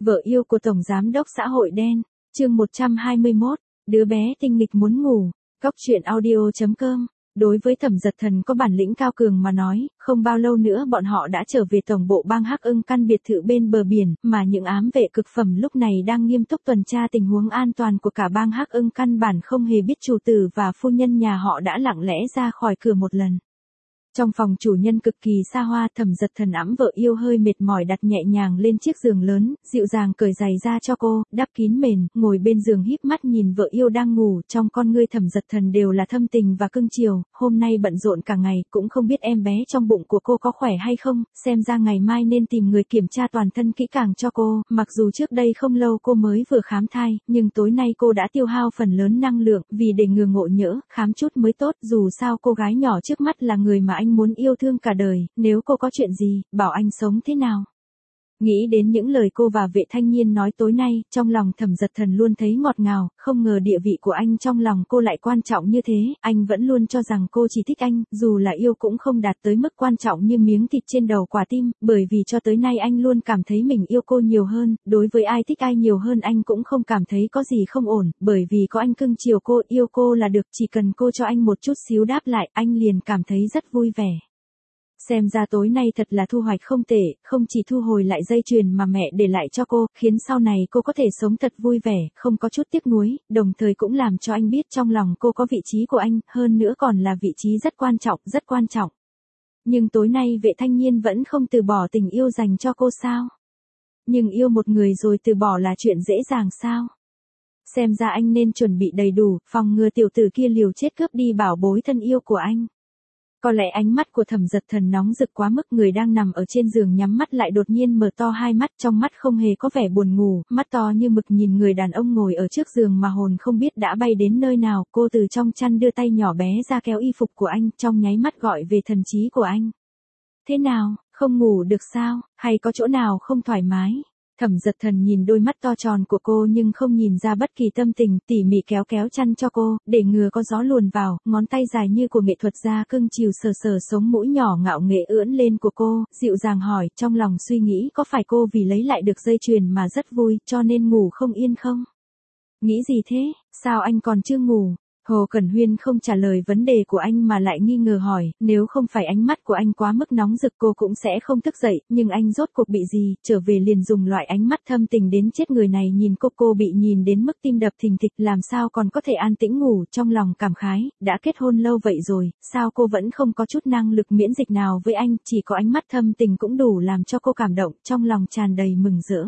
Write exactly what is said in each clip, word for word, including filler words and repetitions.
Vợ yêu của Tổng Giám đốc xã hội đen, chương một trăm hai mươi mốt, đứa bé tinh nghịch muốn ngủ, Cóc truyện audio chấm com. Đối với Thẩm Giật Thần có bản lĩnh cao cường mà nói, không bao lâu nữa bọn họ đã trở về tổng bộ bang Hắc Ưng căn biệt thự bên bờ biển, mà những ám vệ cực phẩm lúc này đang nghiêm túc tuần tra tình huống an toàn của cả bang Hắc Ưng căn bản không hề biết chủ tử và phu nhân nhà họ đã lặng lẽ ra khỏi cửa một lần. Trong phòng chủ nhân cực kỳ xa hoa, Thẩm Giật Thần ẵm vợ yêu hơi mệt mỏi đặt nhẹ nhàng lên chiếc giường lớn, dịu dàng cởi giày ra cho cô, đắp kín mền, ngồi bên giường híp mắt nhìn vợ yêu đang ngủ, trong con ngươi Thẩm Giật Thần đều là thâm tình và cưng chiều, hôm nay bận rộn cả ngày, cũng không biết em bé trong bụng của cô có khỏe hay không, xem ra ngày mai nên tìm người kiểm tra toàn thân kỹ càng cho cô, mặc dù trước đây không lâu cô mới vừa khám thai, nhưng tối nay cô đã tiêu hao phần lớn năng lượng, vì để ngừa ngộ nhỡ, khám chút mới tốt, dù sao cô gái nhỏ trước mắt là người mà anh muốn yêu thương cả đời, nếu cô có chuyện gì, bảo anh sống thế nào. Nghĩ đến những lời cô và Vệ Thanh Nhiên nói tối nay, trong lòng Thẩm Giật Thần luôn thấy ngọt ngào, không ngờ địa vị của anh trong lòng cô lại quan trọng như thế, anh vẫn luôn cho rằng cô chỉ thích anh, dù là yêu cũng không đạt tới mức quan trọng như miếng thịt trên đầu quả tim, bởi vì cho tới nay anh luôn cảm thấy mình yêu cô nhiều hơn, đối với ai thích ai nhiều hơn anh cũng không cảm thấy có gì không ổn, bởi vì có anh cưng chiều cô, yêu cô là được, chỉ cần cô cho anh một chút xíu đáp lại, anh liền cảm thấy rất vui vẻ. Xem ra tối nay thật là thu hoạch không tệ, không chỉ thu hồi lại dây chuyền mà mẹ để lại cho cô, khiến sau này cô có thể sống thật vui vẻ, không có chút tiếc nuối, đồng thời cũng làm cho anh biết trong lòng cô có vị trí của anh, hơn nữa còn là vị trí rất quan trọng, rất quan trọng. Nhưng tối nay Vệ Thanh Nhiên vẫn không từ bỏ tình yêu dành cho cô sao? Nhưng yêu một người rồi từ bỏ là chuyện dễ dàng sao? Xem ra anh nên chuẩn bị đầy đủ, phòng ngừa tiểu tử kia liều chết cướp đi bảo bối thân yêu của anh. Có lẽ ánh mắt của Thẩm Giật Thần nóng rực quá mức, người đang nằm ở trên giường nhắm mắt lại đột nhiên mở to hai mắt, trong mắt không hề có vẻ buồn ngủ, mắt to như mực nhìn người đàn ông ngồi ở trước giường mà hồn không biết đã bay đến nơi nào, cô từ trong chăn đưa tay nhỏ bé ra kéo y phục của anh, trong nháy mắt gọi về thần trí của anh. Thế nào, không ngủ được sao, hay có chỗ nào không thoải mái? Thẩm Giật Thần nhìn đôi mắt to tròn của cô nhưng không nhìn ra bất kỳ tâm tình, tỉ mỉ kéo kéo chăn cho cô, để ngừa có gió luồn vào, ngón tay dài như của nghệ thuật gia cưng chiều sờ sờ sống mũi nhỏ ngạo nghễ ưỡn lên của cô, dịu dàng hỏi, trong lòng suy nghĩ có phải cô vì lấy lại được dây chuyền mà rất vui, cho nên ngủ không yên không? Nghĩ gì thế, sao anh còn chưa ngủ? Hồ Cẩn Huyên không trả lời vấn đề của anh mà lại nghi ngờ hỏi, nếu không phải ánh mắt của anh quá mức nóng rực cô cũng sẽ không thức dậy, nhưng anh rốt cuộc bị gì, trở về liền dùng loại ánh mắt thâm tình đến chết người này nhìn cô, cô bị nhìn đến mức tim đập thình thịch, làm sao còn có thể an tĩnh ngủ, trong lòng cảm khái, đã kết hôn lâu vậy rồi, sao cô vẫn không có chút năng lực miễn dịch nào với anh, chỉ có ánh mắt thâm tình cũng đủ làm cho cô cảm động, trong lòng tràn đầy mừng rỡ.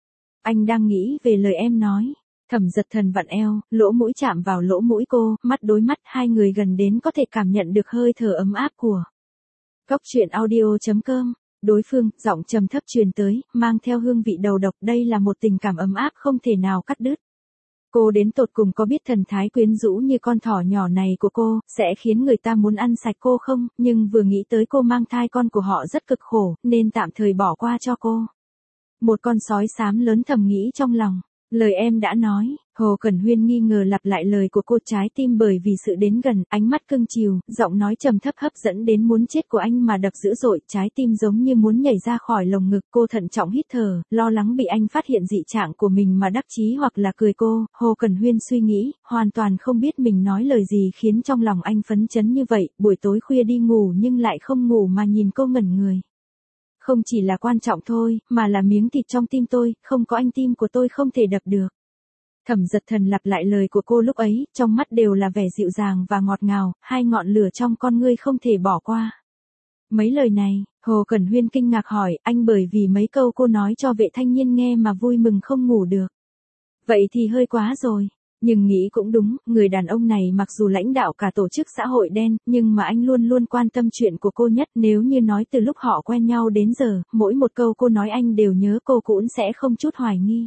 Anh đang nghĩ về lời em nói. Thẩm Giật Thần vặn eo, lỗ mũi chạm vào lỗ mũi cô, mắt đối mắt, hai người gần đến có thể cảm nhận được hơi thở ấm áp của Cóc truyện audio chấm com. Đối phương, giọng trầm thấp truyền tới, mang theo hương vị đầu độc, đây là một tình cảm ấm áp không thể nào cắt đứt. Cô đến tột cùng có biết thần thái quyến rũ như con thỏ nhỏ này của cô, sẽ khiến người ta muốn ăn sạch cô không, nhưng vừa nghĩ tới cô mang thai con của họ rất cực khổ, nên tạm thời bỏ qua cho cô. Một con sói xám lớn thầm nghĩ trong lòng. Lời em đã nói, Hồ Cẩn Huyên nghi ngờ lặp lại lời của cô, trái tim bởi vì sự đến gần, ánh mắt cưng chiều, giọng nói trầm thấp hấp dẫn đến muốn chết của anh mà đập dữ dội, trái tim giống như muốn nhảy ra khỏi lồng ngực, cô thận trọng hít thở, lo lắng bị anh phát hiện dị trạng của mình mà đắc chí hoặc là cười cô, Hồ Cẩn Huyên suy nghĩ, hoàn toàn không biết mình nói lời gì khiến trong lòng anh phấn chấn như vậy, buổi tối khuya đi ngủ nhưng lại không ngủ mà nhìn cô ngẩn người. Không chỉ là quan trọng thôi, mà là miếng thịt trong tim tôi, không có anh tim của tôi không thể đập được. Thẩm Giật Thần lặp lại lời của cô lúc ấy, trong mắt đều là vẻ dịu dàng và ngọt ngào, hai ngọn lửa trong con ngươi không thể bỏ qua. Mấy lời này, Hồ Cẩn Huyên kinh ngạc hỏi, anh bởi vì mấy câu cô nói cho Vệ Thanh Nhiên nghe mà vui mừng không ngủ được. Vậy thì hơi quá rồi. Nhưng nghĩ cũng đúng, người đàn ông này mặc dù lãnh đạo cả tổ chức xã hội đen, nhưng mà anh luôn luôn quan tâm chuyện của cô nhất, nếu như nói từ lúc họ quen nhau đến giờ, mỗi một câu cô nói anh đều nhớ, cô cũng sẽ không chút hoài nghi.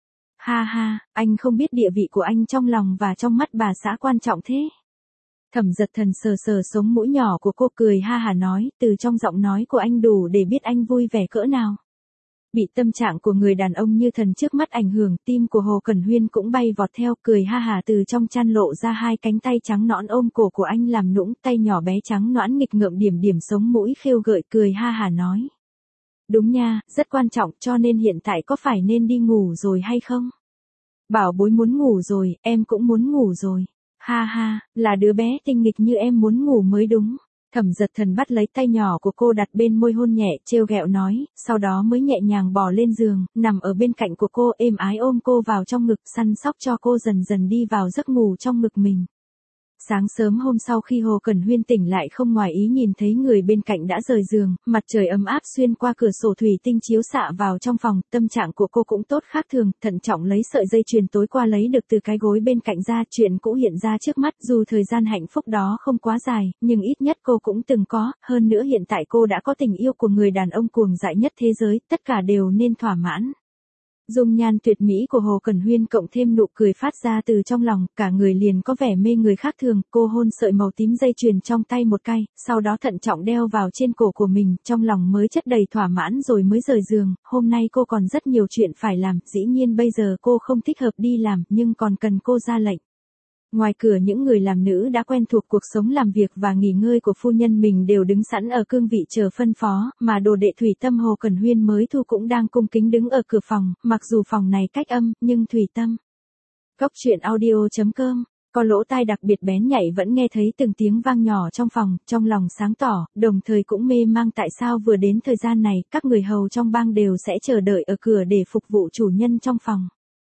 Ha ha, anh không biết địa vị của anh trong lòng và trong mắt bà xã quan trọng thế. Thẩm Giật Thần sờ sờ sống mũi nhỏ của cô, cười ha hà nói, từ trong giọng nói của anh đủ để biết anh vui vẻ cỡ nào. Bị tâm trạng của người đàn ông như thần trước mắt ảnh hưởng, tim của Hồ Cẩn Huyên cũng bay vọt theo, cười ha hà từ trong chăn lộ ra hai cánh tay trắng nõn ôm cổ của anh làm nũng, tay nhỏ bé trắng nõn nghịch ngợm điểm điểm sống mũi khêu gợi, cười ha hà nói. Đúng nha, rất quan trọng, cho nên hiện tại có phải nên đi ngủ rồi hay không? Bảo bối muốn ngủ rồi, em cũng muốn ngủ rồi. Ha ha, là đứa bé tinh nghịch như em muốn ngủ mới đúng. Thẩm Dật Thần bắt lấy tay nhỏ của cô đặt bên môi hôn nhẹ, trêu ghẹo nói, sau đó mới nhẹ nhàng bò lên giường, nằm ở bên cạnh của cô, êm ái ôm cô vào trong ngực, săn sóc cho cô dần dần đi vào giấc ngủ trong ngực mình. Sáng sớm hôm sau khi Hồ Cẩn Huyên tỉnh lại không ngoài ý nhìn thấy người bên cạnh đã rời giường, mặt trời ấm áp xuyên qua cửa sổ thủy tinh chiếu xạ vào trong phòng, tâm trạng của cô cũng tốt khác thường, thận trọng lấy sợi dây chuyền tối qua lấy được từ cái gối bên cạnh ra, chuyện cũ hiện ra trước mắt, dù thời gian hạnh phúc đó không quá dài, nhưng ít nhất cô cũng từng có, hơn nữa hiện tại cô đã có tình yêu của người đàn ông cuồng dại nhất thế giới, tất cả đều nên thỏa mãn. Dung nhan tuyệt mỹ của Hồ Cẩn Huyên cộng thêm nụ cười phát ra từ trong lòng, cả người liền có vẻ mê người khác thường, cô hôn sợi màu tím dây chuyền trong tay một cái, sau đó thận trọng đeo vào trên cổ của mình, trong lòng mới chất đầy thỏa mãn rồi mới rời giường, hôm nay cô còn rất nhiều chuyện phải làm, dĩ nhiên bây giờ cô không thích hợp đi làm, nhưng còn cần cô ra lệnh. Ngoài cửa những người làm nữ đã quen thuộc cuộc sống làm việc và nghỉ ngơi của phu nhân mình đều đứng sẵn ở cương vị chờ phân phó, mà đồ đệ Thủy Tâm Hồ Cẩn Huyên mới thu cũng đang cung kính đứng ở cửa phòng, mặc dù phòng này cách âm, nhưng Thủy Tâm. Cốc truyện audio chấm com, có lỗ tai đặc biệt bén nhạy vẫn nghe thấy từng tiếng vang nhỏ trong phòng, trong lòng sáng tỏ, đồng thời cũng mê mang tại sao vừa đến thời gian này, các người hầu trong bang đều sẽ chờ đợi ở cửa để phục vụ chủ nhân trong phòng.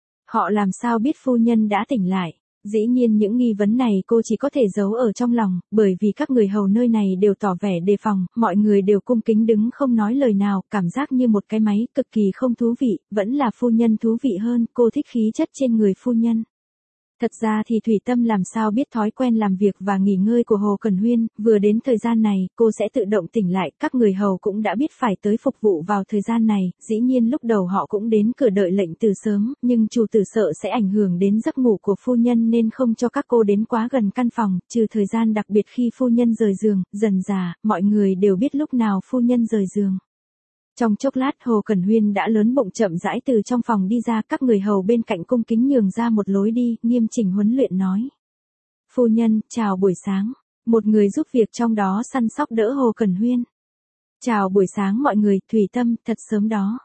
Họ làm sao biết phu nhân đã tỉnh lại? Dĩ nhiên những nghi vấn này cô chỉ có thể giấu ở trong lòng, bởi vì các người hầu nơi này đều tỏ vẻ đề phòng, mọi người đều cung kính đứng không nói lời nào, cảm giác như một cái máy, cực kỳ không thú vị, vẫn là phu nhân thú vị hơn, cô thích khí chất trên người phu nhân. Thật ra thì Thủy Tâm làm sao biết thói quen làm việc và nghỉ ngơi của Hồ Cẩn Huyên, vừa đến thời gian này, cô sẽ tự động tỉnh lại, các người hầu cũng đã biết phải tới phục vụ vào thời gian này, dĩ nhiên lúc đầu họ cũng đến cửa đợi lệnh từ sớm, nhưng chủ tử sợ sẽ ảnh hưởng đến giấc ngủ của phu nhân nên không cho các cô đến quá gần căn phòng, trừ thời gian đặc biệt khi phu nhân rời giường, dần dà, mọi người đều biết lúc nào phu nhân rời giường. Trong chốc lát Hồ Cẩn Huyên đã lớn bụng chậm rãi từ trong phòng đi ra, các người hầu bên cạnh cung kính nhường ra một lối đi, nghiêm chỉnh huấn luyện nói. Phu nhân, chào buổi sáng. Một người giúp việc trong đó săn sóc đỡ Hồ Cẩn Huyên. Chào buổi sáng mọi người, Thủy Tâm, thật sớm đó.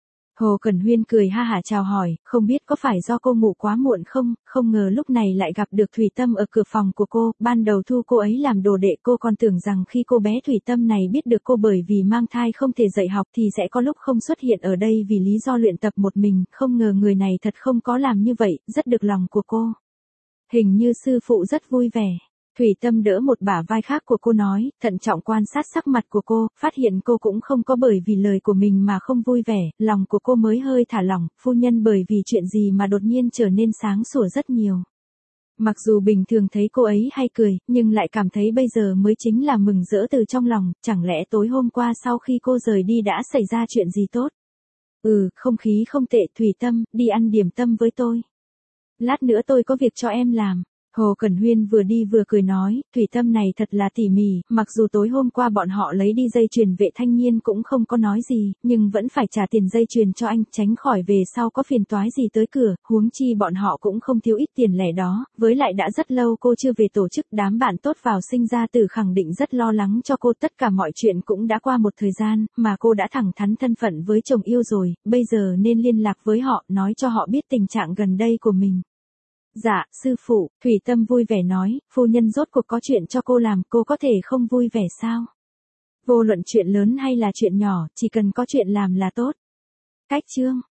Hồ Cẩn Huyên cười ha hả chào hỏi, không biết có phải do cô ngủ quá muộn không, không ngờ lúc này lại gặp được Thủy Tâm ở cửa phòng của cô, ban đầu thu cô ấy làm đồ đệ cô còn tưởng rằng khi cô bé Thủy Tâm này biết được cô bởi vì mang thai không thể dạy học thì sẽ có lúc không xuất hiện ở đây vì lý do luyện tập một mình, không ngờ người này thật không có làm như vậy, rất được lòng của cô. Hình như sư phụ rất vui vẻ. Thủy Tâm đỡ một bả vai khác của cô nói, thận trọng quan sát sắc mặt của cô, phát hiện cô cũng không có bởi vì lời của mình mà không vui vẻ, lòng của cô mới hơi thả lỏng, phu nhân bởi vì chuyện gì mà đột nhiên trở nên sáng sủa rất nhiều. Mặc dù bình thường thấy cô ấy hay cười, nhưng lại cảm thấy bây giờ mới chính là mừng rỡ từ trong lòng, chẳng lẽ tối hôm qua sau khi cô rời đi đã xảy ra chuyện gì tốt? Ừ, không khí không tệ, Thủy Tâm, đi ăn điểm tâm với tôi. Lát nữa tôi có việc cho em làm. Hồ Cẩn Huyên vừa đi vừa cười nói, Thủy Tâm này thật là tỉ mỉ, mặc dù tối hôm qua bọn họ lấy đi dây chuyền Vệ Thanh Nhiên cũng không có nói gì, nhưng vẫn phải trả tiền dây chuyền cho anh, tránh khỏi về sau có phiền toái gì tới cửa, huống chi bọn họ cũng không thiếu ít tiền lẻ đó, với lại đã rất lâu cô chưa về tổ chức, đám bạn tốt vào sinh ra tử khẳng định rất lo lắng cho cô, tất cả mọi chuyện cũng đã qua một thời gian, mà cô đã thẳng thắn thân phận với chồng yêu rồi, bây giờ nên liên lạc với họ, nói cho họ biết tình trạng gần đây của mình. Dạ, sư phụ, Thủy Tâm vui vẻ nói, phu nhân rốt cuộc có chuyện cho cô làm, cô có thể không vui vẻ sao? Vô luận chuyện lớn hay là chuyện nhỏ, chỉ cần có chuyện làm là tốt. Cách chương.